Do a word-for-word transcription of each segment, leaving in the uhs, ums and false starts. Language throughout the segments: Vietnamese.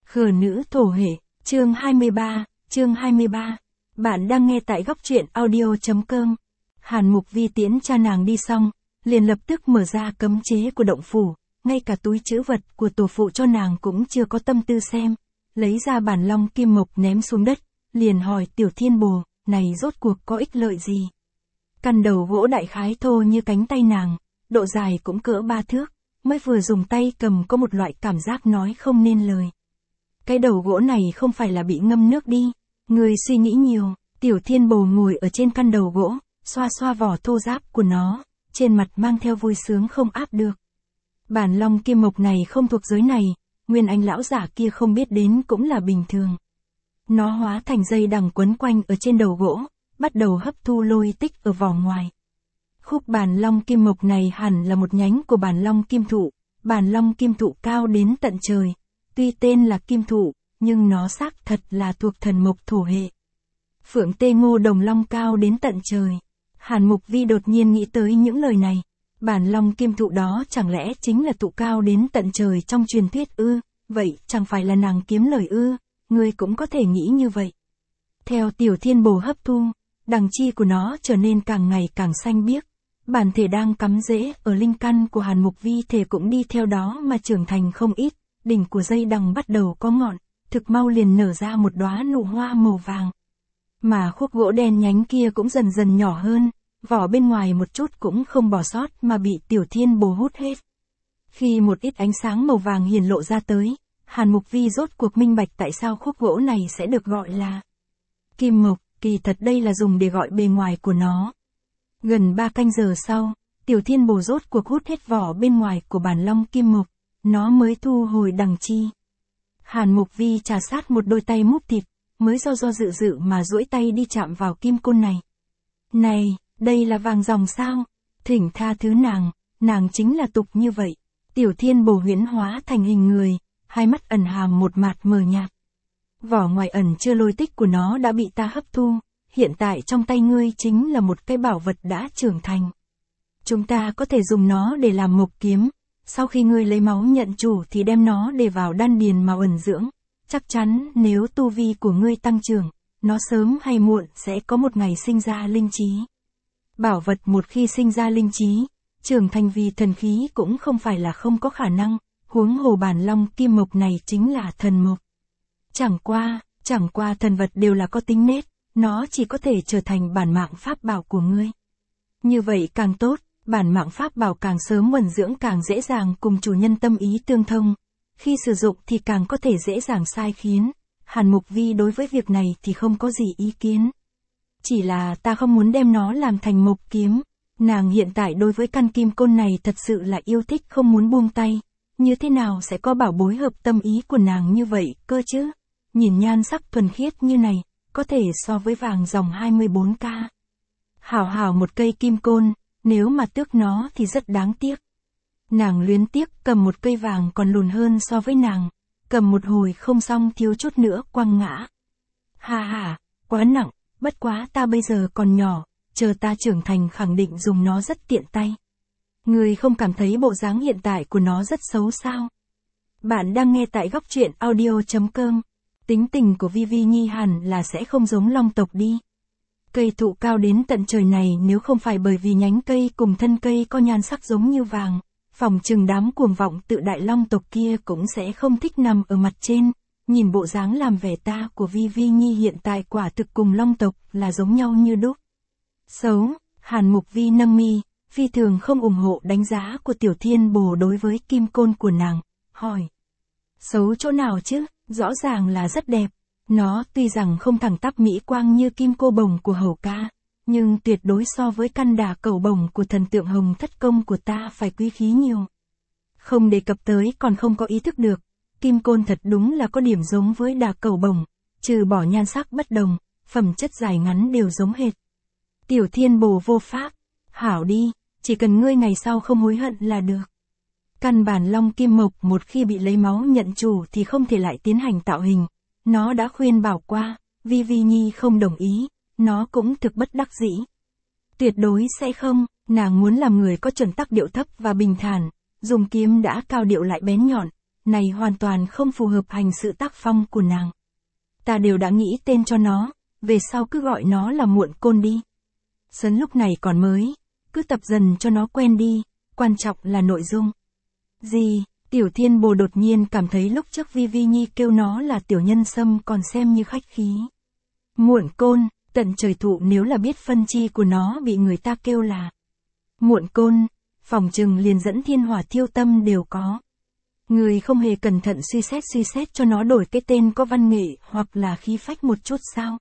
Khờ nữ thổ hệ, chương hai mươi ba, chương hai mươi ba. Bạn đang nghe tại góc truyện audio.com. Hàn Mục Vi tiễn cha nàng đi xong, liền lập tức mở ra cấm chế của động phủ, ngay cả túi trữ vật của tổ phụ cho nàng cũng chưa có tâm tư xem, lấy ra bản long kim mộc ném xuống đất, liền hỏi Tiểu Thiên Bồ, này rốt cuộc có ích lợi gì? Căn đầu gỗ đại khái thô như cánh tay nàng, độ dài cũng cỡ ba thước, mới vừa dùng tay cầm có một loại cảm giác nói không nên lời. Cái đầu gỗ này không phải là bị ngâm nước đi, người suy nghĩ nhiều. Tiểu Thiên Bồ ngồi ở trên căn đầu gỗ, xoa xoa vỏ thô ráp của nó, trên mặt mang theo vui sướng không áp được. Bản long kim mộc này không thuộc giới này, nguyên anh lão giả kia không biết đến cũng là bình thường. Nó hóa thành dây đằng quấn quanh ở trên đầu gỗ, bắt đầu hấp thu lôi tích ở vỏ ngoài. Khúc bản long kim mộc này hẳn là một nhánh của bản long kim thụ, bản long kim thụ cao đến tận trời. Tuy tên là kim thụ, nhưng nó xác thật là thuộc thần mộc thổ hệ. Phượng tê ngô đồng long cao đến tận trời. Hàn Mục Vi đột nhiên nghĩ tới những lời này. Bản long kim thụ đó chẳng lẽ chính là thụ cao đến tận trời trong truyền thuyết ư? Vậy chẳng phải là nàng kiếm lời ư? Ngươi cũng có thể nghĩ như vậy. Theo Tiểu Thiên Bồ hấp thu, đằng chi của nó trở nên càng ngày càng xanh biếc. Bản thể đang cắm rễ ở linh căn của Hàn Mục Vi thể cũng đi theo đó mà trưởng thành không ít. Đỉnh của dây đằng bắt đầu có ngọn, thực mau liền nở ra một đóa nụ hoa màu vàng. Mà khúc gỗ đen nhánh kia cũng dần dần nhỏ hơn, vỏ bên ngoài một chút cũng không bỏ sót mà bị Tiểu Thiên Bồ hút hết. Khi một ít ánh sáng màu vàng hiển lộ ra tới, Hàn Mục Vi rốt cuộc minh bạch tại sao khúc gỗ này sẽ được gọi là kim mộc, kỳ thật đây là dùng để gọi bề ngoài của nó. Gần ba canh giờ sau, Tiểu Thiên Bồ rốt cuộc hút hết vỏ bên ngoài của bản long kim mộc, nó mới thu hồi đằng chi. Hàn Mục Vi trà sát một đôi tay múc thịt, mới do do dự dự mà duỗi tay đi chạm vào kim côn này. Này, đây là vàng ròng sao? Thỉnh tha thứ nàng, nàng chính là tục như vậy. Tiểu Thiên Bồ huyễn hóa thành hình người, hai mắt ẩn hàm một mạt mờ nhạt. Vỏ ngoài ẩn chưa lôi tích của nó đã bị ta hấp thu, hiện tại trong tay ngươi chính là một cái bảo vật đã trưởng thành. Chúng ta có thể dùng nó để làm mộc kiếm. Sau khi ngươi lấy máu nhận chủ thì đem nó để vào đan điền mà ẩn dưỡng. Chắc chắn nếu tu vi của ngươi tăng trưởng, nó sớm hay muộn sẽ có một ngày sinh ra linh trí. Bảo vật một khi sinh ra linh trí, trưởng thành vì thần khí cũng không phải là không có khả năng, huống hồ bản long kim mộc này chính là thần mộc. Chẳng qua, chẳng qua thần vật đều là có tính nết, nó chỉ có thể trở thành bản mạng pháp bảo của ngươi. Như vậy càng tốt. Bản mạng pháp bảo càng sớm ẩn dưỡng càng dễ dàng cùng chủ nhân tâm ý tương thông, khi sử dụng thì càng có thể dễ dàng sai khiến. Hàn Mục Vi đối với việc này thì không có gì ý kiến. Chỉ là ta không muốn đem nó làm thành mộc kiếm. Nàng hiện tại đối với căn kim côn này thật sự là yêu thích không muốn buông tay. Như thế nào sẽ có bảo bối hợp tâm ý của nàng như vậy cơ chứ? Nhìn nhan sắc thuần khiết như này, có thể so với vàng dòng hai mươi bốn K. Hảo hảo một cây kim côn. Nếu mà tước nó thì rất đáng tiếc. Nàng luyến tiếc cầm một cây vàng còn lùn hơn so với nàng. Cầm một hồi không xong thiếu chút nữa quăng ngã. Ha ha, quá nặng, bất quá ta bây giờ còn nhỏ, chờ ta trưởng thành khẳng định dùng nó rất tiện tay. Người không cảm thấy bộ dáng hiện tại của nó rất xấu sao? Bạn đang nghe tại góc truyện audio.com. Tính tình của Vi Vi Nhi hẳn là sẽ không giống long tộc đi. Cây thụ cao đến tận trời này nếu không phải bởi vì nhánh cây cùng thân cây có nhan sắc giống như vàng, phỏng chừng đám cuồng vọng tự đại long tộc kia cũng sẽ không thích nằm ở mặt trên. Nhìn bộ dáng làm vẻ ta của Vi Vi Nhi hiện tại quả thực cùng long tộc là giống nhau như đúc. Xấu, Hàn Mục Vi nâng mi, phi thường không ủng hộ đánh giá của Tiểu Thiên Bồ đối với kim côn của nàng, hỏi. Xấu chỗ nào chứ, rõ ràng là rất đẹp. Nó tuy rằng không thẳng tắp mỹ quang như kim cô bồng của hầu ca, nhưng tuyệt đối so với căn đà cẩu bồng của thần tượng hồng thất công của ta phải quý khí nhiều. Không đề cập tới còn không có ý thức được, kim côn thật đúng là có điểm giống với đà cẩu bồng, trừ bỏ nhan sắc bất đồng, phẩm chất dài ngắn đều giống hệt. Tiểu Thiên Bồ vô pháp, hảo đi, chỉ cần ngươi ngày sau không hối hận là được. Căn bản long kim mộc một khi bị lấy máu nhận chủ thì không thể lại tiến hành tạo hình. Nó đã khuyên bảo qua, Vi Vi Nhi không đồng ý, nó cũng thực bất đắc dĩ. Tuyệt đối sẽ không, nàng muốn làm người có chuẩn tắc điệu thấp và bình thản, dùng kiếm đã cao điệu lại bén nhọn, này hoàn toàn không phù hợp hành sự tác phong của nàng. Ta đều đã nghĩ tên cho nó, về sau cứ gọi nó là muộn côn đi. Sấn lúc này còn mới, cứ tập dần cho nó quen đi, quan trọng là nội dung. Gì? Tiểu Thiên Bồ đột nhiên cảm thấy lúc trước Vi Vi Nhi kêu nó là tiểu nhân sâm còn xem như khách khí. Muộn côn, tận trời thụ nếu là biết phân chi của nó bị người ta kêu là muộn côn, phỏng chừng liền dẫn thiên hỏa thiêu tâm đều có. Người không hề cẩn thận suy xét suy xét cho nó đổi cái tên có văn nghệ hoặc là khí phách một chút sao?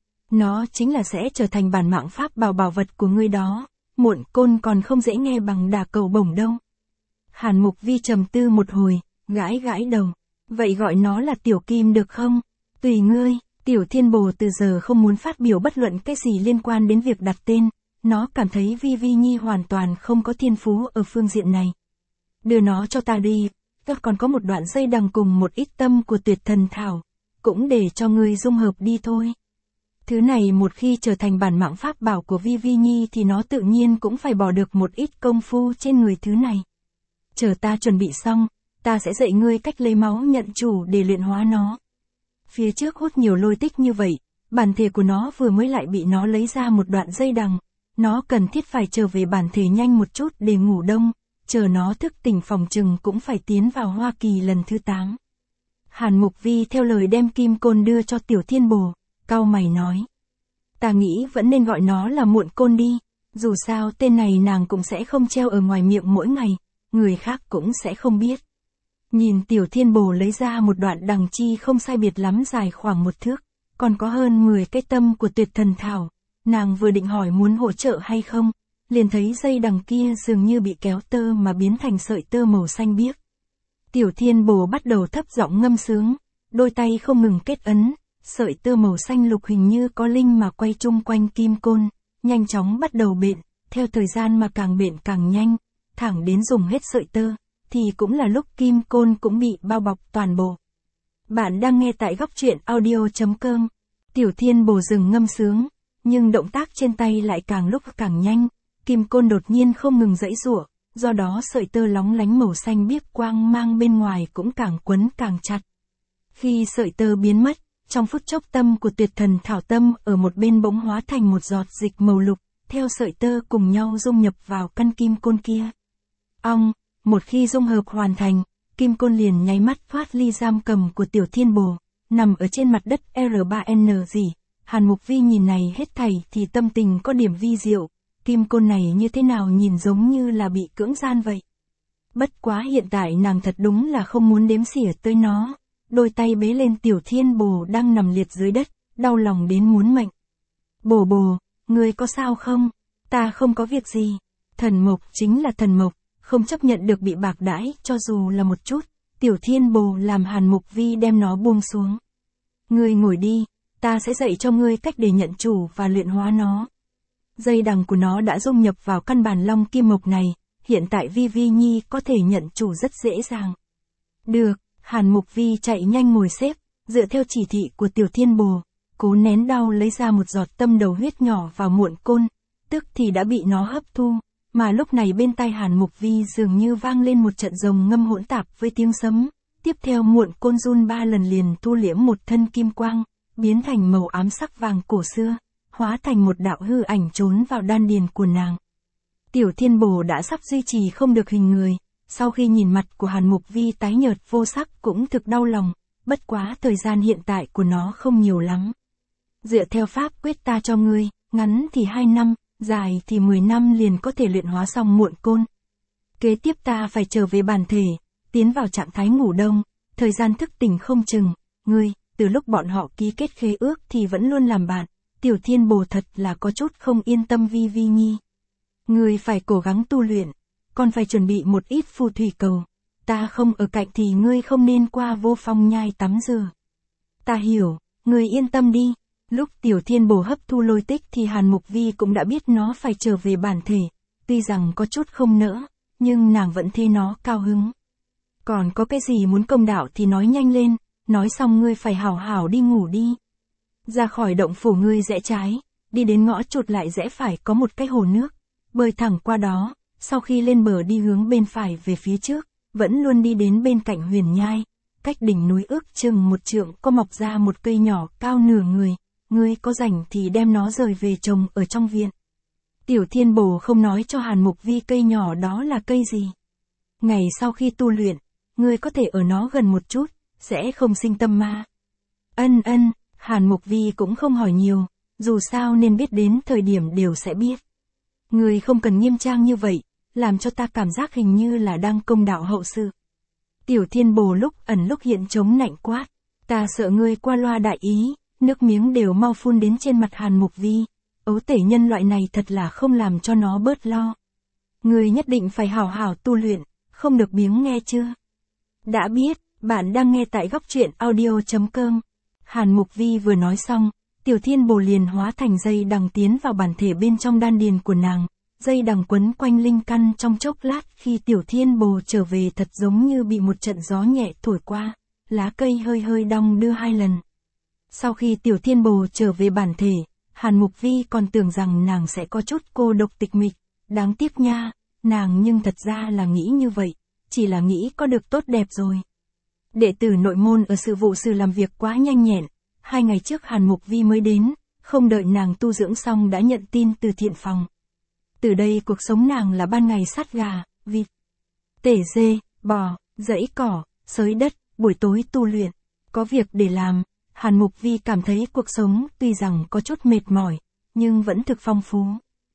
Nó chính là sẽ trở thành bản mạng pháp bảo bảo vật của ngươi đó, muộn côn còn không dễ nghe bằng đà cầu bổng đâu. Hàn Mục Vi trầm tư một hồi, gãi gãi đầu. Vậy gọi nó là Tiểu Kim được không? Tùy ngươi. Tiểu Thiên Bồ từ giờ không muốn phát biểu bất luận cái gì liên quan đến việc đặt tên, nó cảm thấy Vi Vi Nhi hoàn toàn không có thiên phú ở phương diện này. Đưa nó cho ta đi, ta còn có một đoạn dây đằng cùng một ít tâm của tuyệt thần thảo, cũng để cho ngươi dung hợp đi thôi. Thứ này một khi trở thành bản mạng pháp bảo của Vi Vi Nhi thì nó tự nhiên cũng phải bỏ được một ít công phu trên người thứ này. Chờ ta chuẩn bị xong, ta sẽ dạy ngươi cách lấy máu nhận chủ để luyện hóa nó. Phía trước hút nhiều lôi tích như vậy, bản thể của nó vừa mới lại bị nó lấy ra một đoạn dây đằng, nó cần thiết phải trở về bản thể nhanh một chút để ngủ đông, chờ nó thức tỉnh phòng chừng cũng phải tiến vào Hoa Kỳ lần thứ tám. Hàn Mục Vi theo lời đem kim côn đưa cho Tiểu Thiên Bồ, cau mày nói. Ta nghĩ vẫn nên gọi nó là muộn côn đi, dù sao tên này nàng cũng sẽ không treo ở ngoài miệng mỗi ngày, người khác cũng sẽ không biết. Nhìn Tiểu Thiên Bồ lấy ra một đoạn đằng chi không sai biệt lắm dài khoảng một thước, còn có hơn mười cái tâm của tuyệt thần thảo, nàng vừa định hỏi muốn hỗ trợ hay không, liền thấy dây đằng kia dường như bị kéo tơ mà biến thành sợi tơ màu xanh biếc. Tiểu Thiên Bồ bắt đầu thấp giọng ngâm sướng, đôi tay không ngừng kết ấn, sợi tơ màu xanh lục hình như có linh mà quay chung quanh kim côn, nhanh chóng bắt đầu bện, theo thời gian mà càng bện càng nhanh, thẳng đến dùng hết sợi tơ, thì cũng là lúc kim côn cũng bị bao bọc toàn bộ. Bạn đang nghe tại góc truyện audio chấm com. Tiểu Thiên Bồ dừng ngâm sướng, nhưng động tác trên tay lại càng lúc càng nhanh, kim côn đột nhiên không ngừng giãy giụa, do đó sợi tơ lóng lánh màu xanh biếc quang mang bên ngoài cũng càng quấn càng chặt. Khi sợi tơ biến mất, trong phút chốc tâm của tuyệt thần thảo tâm ở một bên bỗng hóa thành một giọt dịch màu lục, theo sợi tơ cùng nhau dung nhập vào căn kim côn kia. Ong, một khi dung hợp hoàn thành, kim côn liền nháy mắt thoát ly giam cầm của Tiểu Thiên Bồ, nằm ở trên mặt đất R ba N gì. Hàn Mục Vi nhìn này hết thảy thì tâm tình có điểm vi diệu, kim côn này như thế nào nhìn giống như là bị cưỡng gian vậy. Bất quá hiện tại nàng thật đúng là không muốn đếm xỉa tới nó, đôi tay bế lên Tiểu Thiên Bồ đang nằm liệt dưới đất, đau lòng đến muốn mệnh. Bồ bồ, ngươi có sao không? Ta không có việc gì. Thần mộc chính là thần mộc, không chấp nhận được bị bạc đãi cho dù là một chút. Tiểu Thiên Bồ làm Hàn Mục Vi đem nó buông xuống. Ngươi ngồi đi, ta sẽ dạy cho ngươi cách để nhận chủ và luyện hóa nó. Dây đằng của nó đã dung nhập vào căn bản long kim mộc này, hiện tại Vi Vi Nhi có thể nhận chủ rất dễ dàng. Được, Hàn Mục Vi chạy nhanh ngồi xếp, dựa theo chỉ thị của Tiểu Thiên Bồ, cố nén đau lấy ra một giọt tâm đầu huyết nhỏ vào muộn côn, tức thì đã bị nó hấp thu, mà lúc này bên tai Hàn Mục Vi dường như vang lên một trận rồng ngâm hỗn tạp với tiếng sấm, tiếp theo muộn côn run ba lần liền thu liễm một thân kim quang, biến thành màu ám sắc vàng cổ xưa, hóa thành một đạo hư ảnh trốn vào đan điền của nàng. Tiểu Thiên Bồ đã sắp duy trì không được hình người, sau khi nhìn mặt của Hàn Mục Vi tái nhợt vô sắc cũng thực đau lòng, bất quá thời gian hiện tại của nó không nhiều lắm. Dựa theo pháp quyết ta cho ngươi, ngắn thì hai năm, dài thì mười năm liền có thể luyện hóa xong muộn côn. Kế tiếp ta phải trở về bản thể, tiến vào trạng thái ngủ đông, thời gian thức tỉnh không chừng, ngươi, từ lúc bọn họ ký kết khế ước thì vẫn luôn làm bạn. Tiểu Thiên Bồ thật là có chút không yên tâm Vi Vi Nhi. Ngươi phải cố gắng tu luyện, còn phải chuẩn bị một ít phù thủy cầu. Ta không ở cạnh thì ngươi không nên qua Vô Phong nhai tắm rửa. Ta hiểu, ngươi yên tâm đi. Lúc Tiểu Thiên Bồ hấp thu lôi tích thì Hàn Mục Vi cũng đã biết nó phải trở về bản thể, tuy rằng có chút không nỡ, nhưng nàng vẫn thấy nó cao hứng. Còn có cái gì muốn công đạo thì nói nhanh lên, nói xong ngươi phải hảo hảo đi ngủ đi. Ra khỏi động phủ ngươi rẽ trái, đi đến ngõ chụt lại rẽ phải có một cái hồ nước, bơi thẳng qua đó, sau khi lên bờ đi hướng bên phải về phía trước, vẫn luôn đi đến bên cạnh Huyền Nhai, cách đỉnh núi ước chừng một trượng có mọc ra một cây nhỏ cao nửa người, ngươi có rảnh thì đem nó rời về trồng ở trong viện. Tiểu Thiên Bồ không nói cho Hàn Mục Vi cây nhỏ đó là cây gì. Ngày sau khi tu luyện, ngươi có thể ở nó gần một chút, sẽ không sinh tâm ma. Ân ân, Hàn Mục Vi cũng không hỏi nhiều, dù sao nên biết đến thời điểm đều sẽ biết. Ngươi không cần nghiêm trang như vậy, làm cho ta cảm giác hình như là đang công đạo hậu sự. Tiểu Thiên Bồ lúc ẩn lúc hiện chống nạnh quát, ta sợ ngươi qua loa đại ý, nước miếng đều mau phun đến trên mặt Hàn Mục Vi. Ấu tể nhân loại này thật là không làm cho nó bớt lo. Ngươi nhất định phải hảo hảo tu luyện, không được biếng nghe chưa? Đã biết, bạn đang nghe tại góc truyện audio chấm com. Hàn Mục Vi vừa nói xong, Tiểu Thiên Bồ liền hóa thành dây đằng tiến vào bản thể bên trong đan điền của nàng. Dây đằng quấn quanh linh căn trong chốc lát, khi Tiểu Thiên Bồ trở về thật giống như bị một trận gió nhẹ thổi qua, lá cây hơi hơi đong đưa hai lần. Sau khi Tiểu Thiên Bồ trở về bản thể, Hàn Mục Vi còn tưởng rằng nàng sẽ có chút cô độc tịch mịch, đáng tiếc nha, nàng nhưng thật ra là nghĩ như vậy, chỉ là nghĩ có được tốt đẹp rồi. Đệ tử nội môn ở sự vụ sư làm việc quá nhanh nhẹn, hai ngày trước Hàn Mục Vi mới đến, không đợi nàng tu dưỡng xong đã nhận tin từ thiện phòng. Từ đây cuộc sống nàng là ban ngày sát gà, vịt, tể dê, bò, dẫy cỏ, xới đất, buổi tối tu luyện, có việc để làm. Hàn Mục Vi cảm thấy cuộc sống tuy rằng có chút mệt mỏi, nhưng vẫn thực phong phú.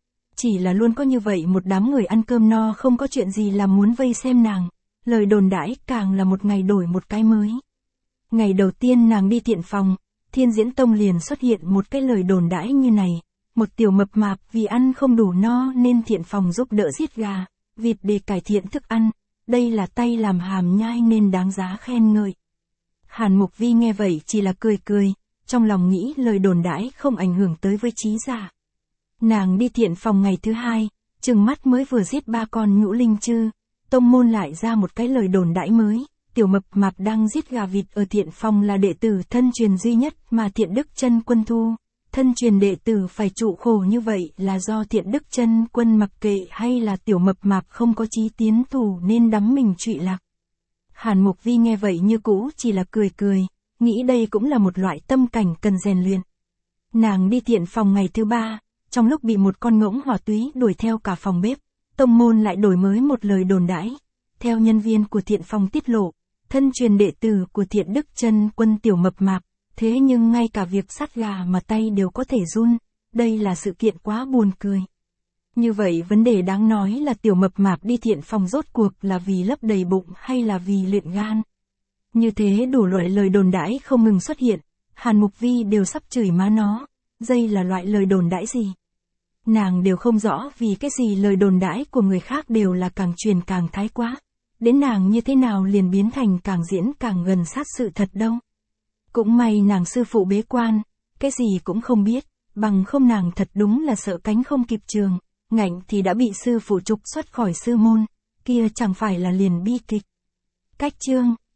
Chỉ là luôn có như vậy một đám người ăn cơm no không có chuyện gì làm muốn vây xem nàng, lời đồn đãi càng là một ngày đổi một cái mới. Ngày đầu tiên nàng đi thiện phòng, Thiên Diễn Tông liền xuất hiện một cái lời đồn đãi như này, một tiểu mập mạp vì ăn không đủ no nên thiện phòng giúp đỡ giết gà, vịt để cải thiện thức ăn, đây là tay làm hàm nhai nên đáng giá khen ngợi. Hàn Mục Vi nghe vậy chỉ là cười cười, trong lòng nghĩ lời đồn đãi không ảnh hưởng tới với trí giả. Nàng đi thiện phòng ngày thứ hai, chừng mắt mới vừa giết ba con nhũ linh chư, tông môn lại ra một cái lời đồn đãi mới, tiểu mập mạp đang giết gà vịt ở thiện phòng là đệ tử thân truyền duy nhất mà Thiện Đức Chân Quân thu. Thân truyền đệ tử phải trụ khổ như vậy là do Thiện Đức Chân Quân mặc kệ hay là tiểu mập mạp không có chí tiến thủ nên đắm mình trụy lạc. Hàn Mục Vi nghe vậy như cũ chỉ là cười cười, nghĩ đây cũng là một loại tâm cảnh cần rèn luyện. Nàng đi thiện phòng ngày thứ ba, trong lúc bị một con ngỗng hỏa túy đuổi theo cả phòng bếp, tông môn lại đổi mới một lời đồn đãi. Theo nhân viên của thiện phòng tiết lộ, thân truyền đệ tử của Thiện Đức Chân Quân tiểu mập mạp, thế nhưng ngay cả việc sát gà mà tay đều có thể run, đây là sự kiện quá buồn cười. Như vậy vấn đề đáng nói là tiểu mập mạp đi thiện phòng rốt cuộc là vì lấp đầy bụng hay là vì luyện gan. Như thế đủ loại lời đồn đãi không ngừng xuất hiện, Hàn Mục Vi đều sắp chửi má nó, đây là loại lời đồn đãi gì? Nàng đều không rõ vì cái gì lời đồn đãi của người khác đều là càng truyền càng thái quá, đến nàng như thế nào liền biến thành càng diễn càng gần sát sự thật đâu. Cũng may nàng sư phụ bế quan, cái gì cũng không biết, bằng không nàng thật đúng là sợ cánh không kịp trường. Ngạnh thì đã bị sư phụ trục xuất khỏi sư môn, kia chẳng phải là liền bi kịch. Cách chương